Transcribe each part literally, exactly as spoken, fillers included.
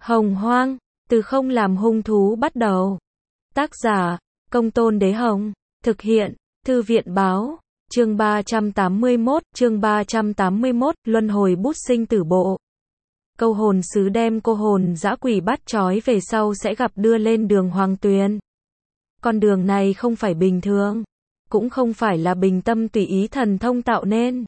Hồng Hoang, từ không làm hung thú bắt đầu. Tác giả, Công Tôn Đế Hồng. Thực hiện, Thư viện Báo. Chương ba trăm tám mươi mốt, chương ba trăm tám mươi mốt, Luân hồi bút sinh tử bộ. Câu hồn sứ đem cô hồn dã quỷ bắt trói về sau sẽ gặp đưa lên đường Hoàng Tuyền. Con đường này không phải bình thường, cũng không phải là bình tâm tùy ý thần thông tạo nên,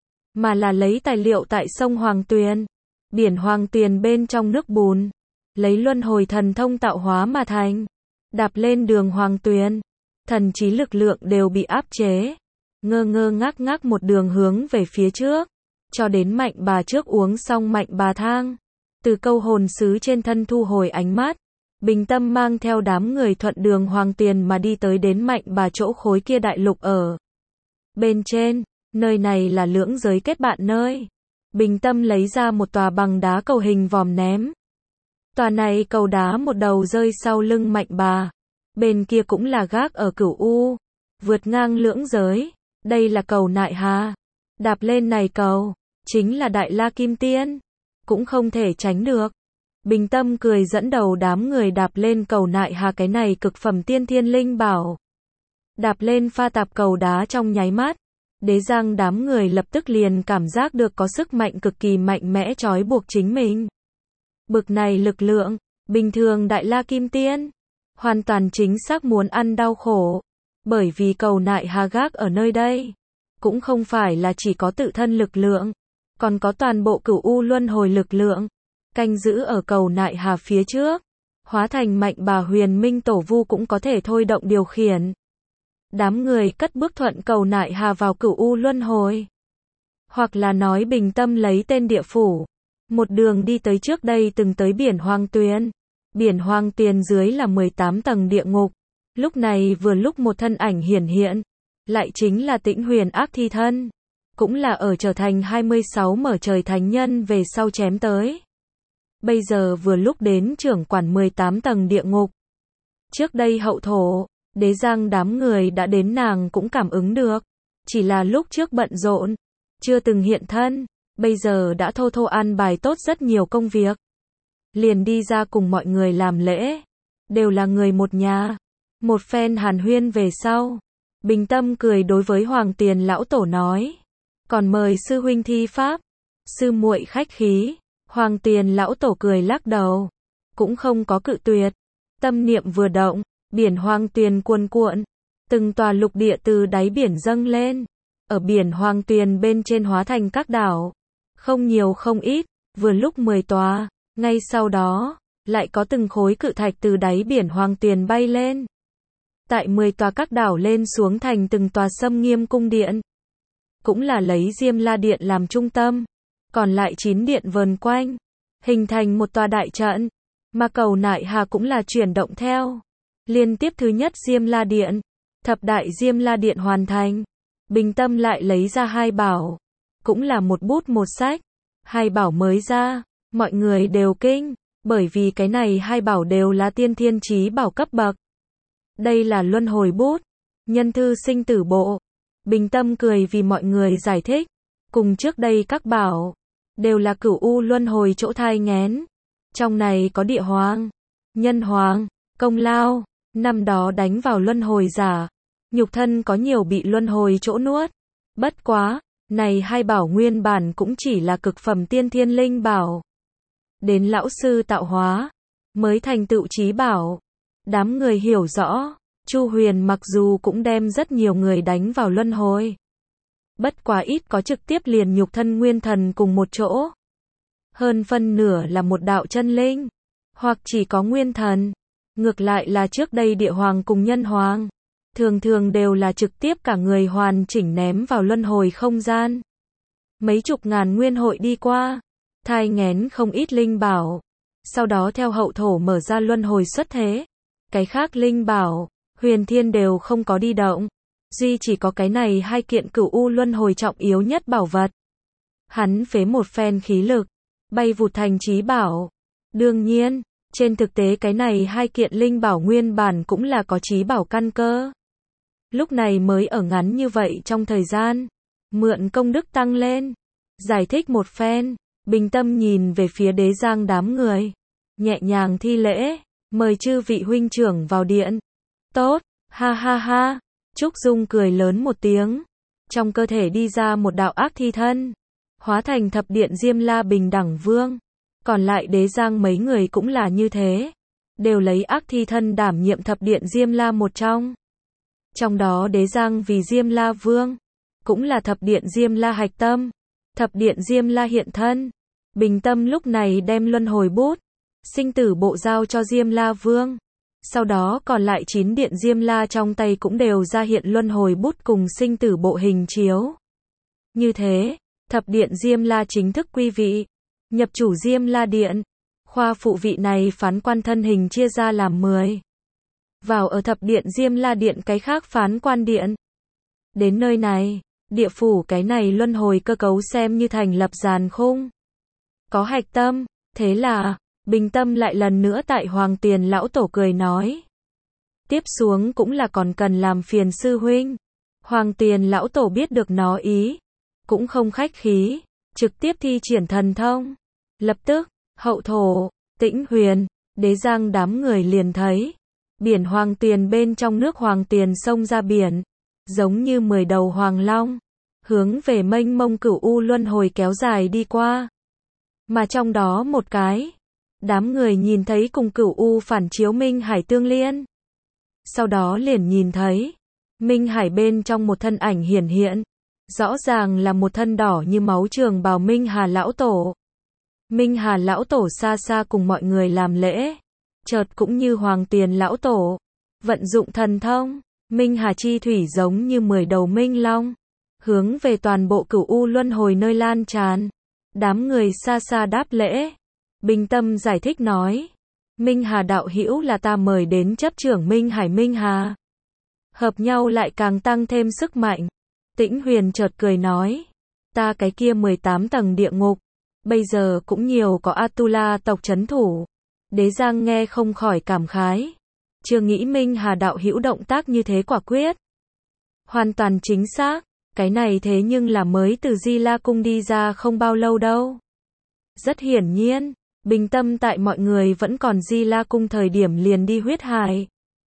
mà là lấy tài liệu tại sông Hoàng Tuyền, biển Hoàng Tuyền bên trong nước bùn, lấy luân hồi thần thông tạo hóa mà thành. Đạp lên đường Hoàng Tuyền, thần trí lực lượng đều bị áp chế, ngơ ngơ ngác ngác một đường hướng về phía trước, cho đến Mạnh Bà trước uống xong Mạnh Bà thang, từ câu hồn sứ trên thân thu hồi ánh mắt, bình tâm mang theo đám người thuận đường Hoàng Tuyền mà đi tới đến Mạnh Bà chỗ khối kia đại lục ở bên trên. Nơi này là lưỡng giới kết bạn nơi. Bình tâm lấy ra một tòa bằng đá cầu hình vòm ném. Tòa này cầu đá một đầu rơi sau lưng Mạnh Bà, bên kia cũng là gác ở Cửu U, vượt ngang lưỡng giới. Đây là cầu Nại Hà. Đạp lên này cầu, chính là Đại La Kim Tiên, cũng không thể tránh được. Bình tâm cười dẫn đầu đám người đạp lên cầu Nại Hà, cái này cực phẩm tiên thiên linh bảo. Đạp lên pha tạp cầu đá trong nháy mắt, Đế Giang đám người lập tức liền cảm giác được có sức mạnh cực kỳ mạnh mẽ trói buộc chính mình. Bực này lực lượng, bình thường Đại La Kim Tiên hoàn toàn chính xác muốn ăn đau khổ, bởi vì cầu Nại Hà gác ở nơi đây, cũng không phải là chỉ có tự thân lực lượng, còn có toàn bộ Cửu U luân hồi lực lượng, canh giữ ở cầu Nại Hà phía trước, hóa thành Mạnh Bà huyền minh tổ vu cũng có thể thôi động điều khiển. Đám người cất bước thuận cầu Nại Hà vào Cửu U luân hồi, hoặc là nói bình tâm lấy tên địa phủ, một đường đi tới trước đây từng tới biển Hoàng Tuyền. Biển Hoàng Tuyền dưới là mười tám tầng địa ngục, lúc này vừa lúc một thân ảnh hiển hiện, lại chính là Tĩnh Huyền Ác Thi thân, cũng là ở trở thành hai mươi sáu mở trời thánh nhân về sau chém tới. Bây giờ vừa lúc đến trưởng quản mười tám tầng địa ngục. Trước đây hậu thổ, Đế Giang đám người đã đến, nàng cũng cảm ứng được, chỉ là lúc trước bận rộn, chưa từng hiện thân, bây giờ đã thô thô an bài tốt rất nhiều công việc, liền đi ra cùng mọi người làm lễ, đều là người một nhà. Một phen hàn huyên về sau, bình tâm cười đối với Hoàng Tuyền lão tổ nói, còn mời sư huynh thi pháp. Sư muội khách khí. Hoàng Tuyền lão tổ cười lắc đầu, cũng không có cự tuyệt. Tâm niệm vừa động, biển Hoàng Tuyền cuồn cuộn, từng tòa lục địa từ đáy biển dâng lên, ở biển Hoàng Tuyền bên trên hóa thành các đảo, không nhiều không ít, vừa lúc mười tòa. Ngay sau đó, lại có từng khối cự thạch từ đáy biển Hoàng Tuyền bay lên. Tại mười tòa các đảo lên xuống thành từng tòa Sâm Nghiêm cung điện, cũng là lấy Diêm La Điện làm trung tâm, còn lại chín điện vờn quanh, hình thành một tòa đại trận, mà cầu Nại Hà cũng là chuyển động theo. Liên tiếp thứ nhất Diêm La Điện, thập đại Diêm La Điện hoàn thành, bình tâm lại lấy ra hai bảo, cũng là một bút một sách. Hai bảo mới ra, mọi người đều kinh, bởi vì cái này hai bảo đều là tiên thiên chí bảo cấp bậc. Đây là luân hồi bút, nhân thư sinh tử bộ. Bình tâm cười vì mọi người giải thích, cùng trước đây các bảo, đều là Cửu U luân hồi chỗ thai nghén. Trong này có địa hoàng, nhân hoàng, công lao, năm đó đánh vào luân hồi giả, nhục thân có nhiều bị luân hồi chỗ nuốt. Bất quá, này hai bảo nguyên bản cũng chỉ là cực phẩm tiên thiên linh bảo. Đến lão sư tạo hóa, mới thành tựu chí bảo. Đám người hiểu rõ, Chu Huyền mặc dù cũng đem rất nhiều người đánh vào luân hồi, bất quá ít có trực tiếp liền nhục thân nguyên thần cùng một chỗ. Hơn phân nửa là một đạo chân linh, hoặc chỉ có nguyên thần. Ngược lại là trước đây địa hoàng cùng nhân hoàng, thường thường đều là trực tiếp cả người hoàn chỉnh ném vào luân hồi không gian. Mấy chục ngàn nguyên hội đi qua, thai nghén không ít linh bảo, sau đó theo hậu thổ mở ra luân hồi xuất thế. Cái khác linh bảo, huyền thiên đều không có đi động, duy chỉ có cái này hai kiện Cửu U luân hồi trọng yếu nhất bảo vật. Hắn phế một phen khí lực, bay vụt thành chí bảo. Đương nhiên, trên thực tế cái này hai kiện linh bảo nguyên bản cũng là có chí bảo căn cơ. Lúc này mới ở ngắn như vậy trong thời gian, mượn công đức tăng lên. Giải thích một phen, bình tâm nhìn về phía Đế Giang đám người. nhẹ nhàng thi lễ, mời chư vị huynh trưởng vào điện. Tốt, ha ha ha, Trúc Dung cười lớn một tiếng, trong cơ thể đi ra một đạo ác thi thân, hóa thành thập điện Diêm La Bình Đẳng Vương, còn lại Đế Giang mấy người cũng là như thế, đều lấy ác thi thân đảm nhiệm thập điện Diêm La một trong. Trong đó Đế Giang vì Diêm La Vương, cũng là thập điện Diêm La hạch tâm, thập điện Diêm La hiện thân. Bình Tâm lúc này đem luân hồi bút, sinh tử bộ giao cho Diêm La Vương. Sau đó còn lại chín điện Diêm La trong tay cũng đều ra hiện luân hồi bút cùng sinh tử bộ hình chiếu. Như thế, thập điện Diêm La chính thức quy vị, nhập chủ Diêm La Điện. Khoa phụ vị này phán quan thân hình chia ra làm mười. Vào ở thập điện Diêm La Điện cái khác phán quan điện. Đến nơi này, địa phủ cái này luân hồi cơ cấu xem như thành lập giàn khung. Có hạch tâm, thế là, Bình Tâm lại lần nữa tại Hoàng Tiền lão tổ cười nói. Tiếp xuống cũng là còn cần làm phiền sư huynh. Hoàng Tiền lão tổ biết được nó ý, cũng không khách khí, trực tiếp thi triển thần thông. Lập tức, Hậu Thổ, Tĩnh Huyền, Đế Giang đám người liền thấy, biển Hoàng Tiền bên trong nước Hoàng Tiền xông ra biển, giống như mười đầu hoàng long, hướng về mênh mông cửu u luân hồi kéo dài đi qua. Mà trong đó một cái, đám người nhìn thấy cùng cửu u phản chiếu Minh Hải tương liên. Sau đó liền nhìn thấy, Minh Hải bên trong một thân ảnh hiển hiện, rõ ràng là một thân đỏ như máu trường bào Minh Hà lão tổ. Minh Hà lão tổ xa xa cùng mọi người làm lễ, chợt cũng như Hoàng Tiền lão tổ, vận dụng thần thông, Minh Hà chi thủy giống như mười đầu minh long, hướng về toàn bộ cửu u luân hồi nơi lan tràn. Đám người xa xa đáp lễ. Bình Tâm giải thích nói, Minh Hà đạo hữu là ta mời đến chấp trưởng Minh Hải Minh Hà. Hợp nhau lại càng tăng thêm sức mạnh. Tĩnh Huyền chợt cười nói, ta cái kia mười tám tầng địa ngục, bây giờ cũng nhiều có Atula tộc trấn thủ. Đế Giang nghe không khỏi cảm khái, chưa nghĩ Minh Hà đạo hữu động tác như thế quả quyết. Hoàn toàn chính xác, cái này thế nhưng là mới từ Di La Cung đi ra không bao lâu đâu. Rất hiển nhiên, Bình Tâm tại mọi người vẫn còn Di La Cung thời điểm liền đi huyết hải.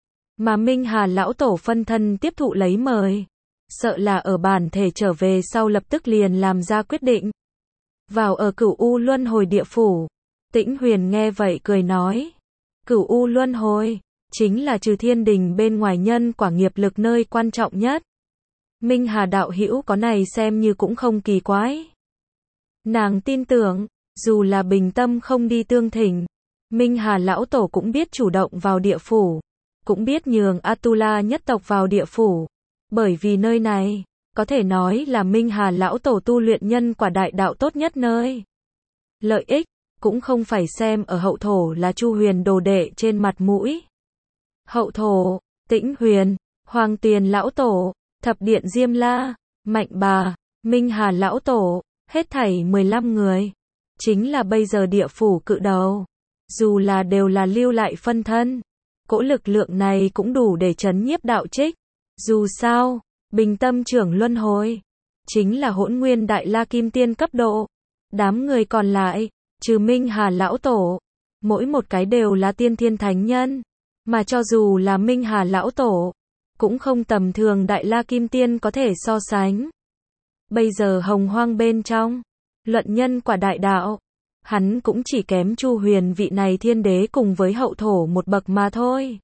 Mà Minh Hà lão tổ phân thân tiếp thụ lấy mời, sợ là ở bản thể trở về sau lập tức liền làm ra quyết định. Vào ở cửu u luân hồi địa phủ. Tĩnh Huyền nghe vậy cười nói, cửu u luân hồi, chính là trừ thiên đình bên ngoài nhân quả nghiệp lực nơi quan trọng nhất. Minh Hà đạo hữu có này xem như cũng không kỳ quái. Nàng tin tưởng, dù là Bình Tâm không đi tương thỉnh, Minh Hà lão tổ cũng biết chủ động vào địa phủ, cũng biết nhường Atula nhất tộc vào địa phủ, bởi vì nơi này, có thể nói là Minh Hà lão tổ tu luyện nhân quả đại đạo tốt nhất nơi. Lợi ích, cũng không phải xem ở Hậu Thổ là Chu Huyền đồ đệ trên mặt mũi. Hậu Thổ, Tĩnh Huyền, Hoàng Tiền lão tổ, Thập điện Diêm La, Mạnh Bà, Minh Hà lão tổ, hết thảy mười lăm người, chính là bây giờ địa phủ cự đầu. Dù là đều là lưu lại phân thân, cỗ lực lượng này cũng đủ để trấn nhiếp đạo trích. Dù sao, Bình Tâm trưởng luân hồi, chính là hỗn nguyên đại la kim tiên cấp độ. Đám người còn lại, trừ Minh Hà lão tổ, mỗi một cái đều là tiên thiên thánh nhân. Mà cho dù là Minh Hà lão tổ, cũng không tầm thường đại la kim tiên có thể so sánh. Bây giờ hồng hoang bên trong, luận nhân quả đại đạo, hắn cũng chỉ kém Chu Huyền vị này thiên đế cùng với Hậu Thổ một bậc mà thôi.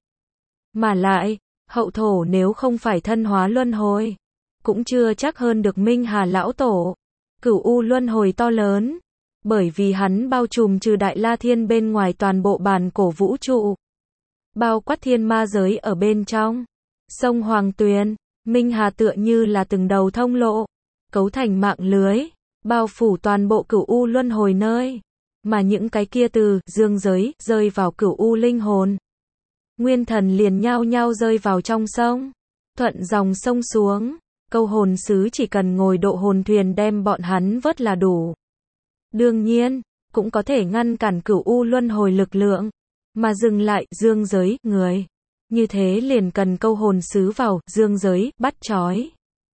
Mà lại, Hậu Thổ nếu không phải thân hóa luân hồi, cũng chưa chắc hơn được Minh Hà lão tổ. Cửu u luân hồi to lớn, bởi vì hắn bao trùm trừ đại la thiên bên ngoài toàn bộ bản cổ vũ trụ, bao quát thiên ma giới ở bên trong. Sông Hoàng Tuyền, Minh Hà tựa như là từng đầu thông lộ, cấu thành mạng lưới, bao phủ toàn bộ cửu u luân hồi nơi. Mà những cái kia từ dương giới rơi vào cửu u linh hồn, nguyên thần liền nhao nhao rơi vào trong sông, thuận dòng sông xuống. Câu hồn sứ chỉ cần ngồi độ hồn thuyền đem bọn hắn vớt là đủ. Đương nhiên, cũng có thể ngăn cản cửu u luân hồi lực lượng, mà dừng lại dương giới người. Như thế liền cần câu hồn sứ vào dương giới bắt trói.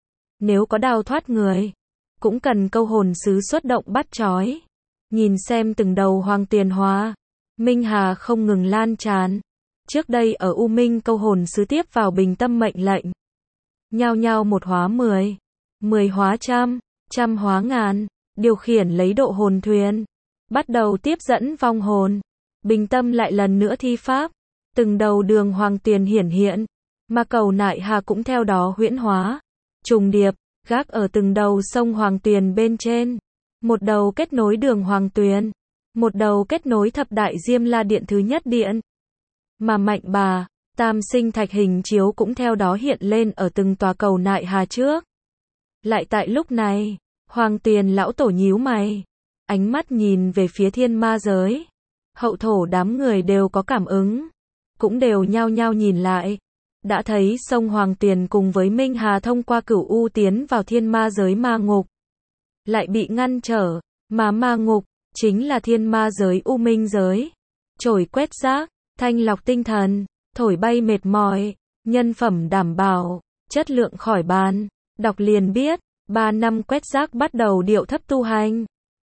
Nếu có đào thoát người, cũng cần câu hồn sứ xuất động bắt trói. Nhìn xem từng đầu Hoàng Tiền hóa, Minh Hà không ngừng lan tràn. Trước đây ở U Minh câu hồn sứ tiếp vào bình tâm mệnh lệnh. Nhao nhao một hóa mười, mười hóa trăm, trăm hóa ngàn, điều khiển lấy độ hồn thuyền. Bắt đầu tiếp dẫn vong hồn. Bình tâm lại lần nữa thi pháp. Từng đầu đường hoàng tuyền hiển hiện. Mà cầu nại hà cũng theo đó huyễn hóa. Trùng điệp, gác ở từng đầu sông hoàng tuyền bên trên. Một đầu kết nối đường hoàng tuyền. Một đầu kết nối thập đại Diêm La Điện thứ nhất điện. Mà mạnh bà, tam sinh thạch hình chiếu cũng theo đó hiện lên ở từng tòa cầu nại hà trước. Lại tại lúc này, Hoàng Tuyền lão tổ nhíu mày, ánh mắt nhìn về phía thiên ma giới. Hậu thổ đám người đều có cảm ứng, cũng đều nhao nhao nhìn lại. Đã thấy sông Hoàng Tuyền cùng với Minh Hà thông qua cửu u tiến vào thiên ma giới ma ngục. Lại bị ngăn trở, mà ma ngục, chính là thiên ma giới u minh giới. Trổi quét rác, thanh lọc tinh thần, thổi bay mệt mỏi, nhân phẩm đảm bảo, chất lượng khỏi bàn. Đọc liền biết, ba năm quét rác bắt đầu điệu thấp tu hành.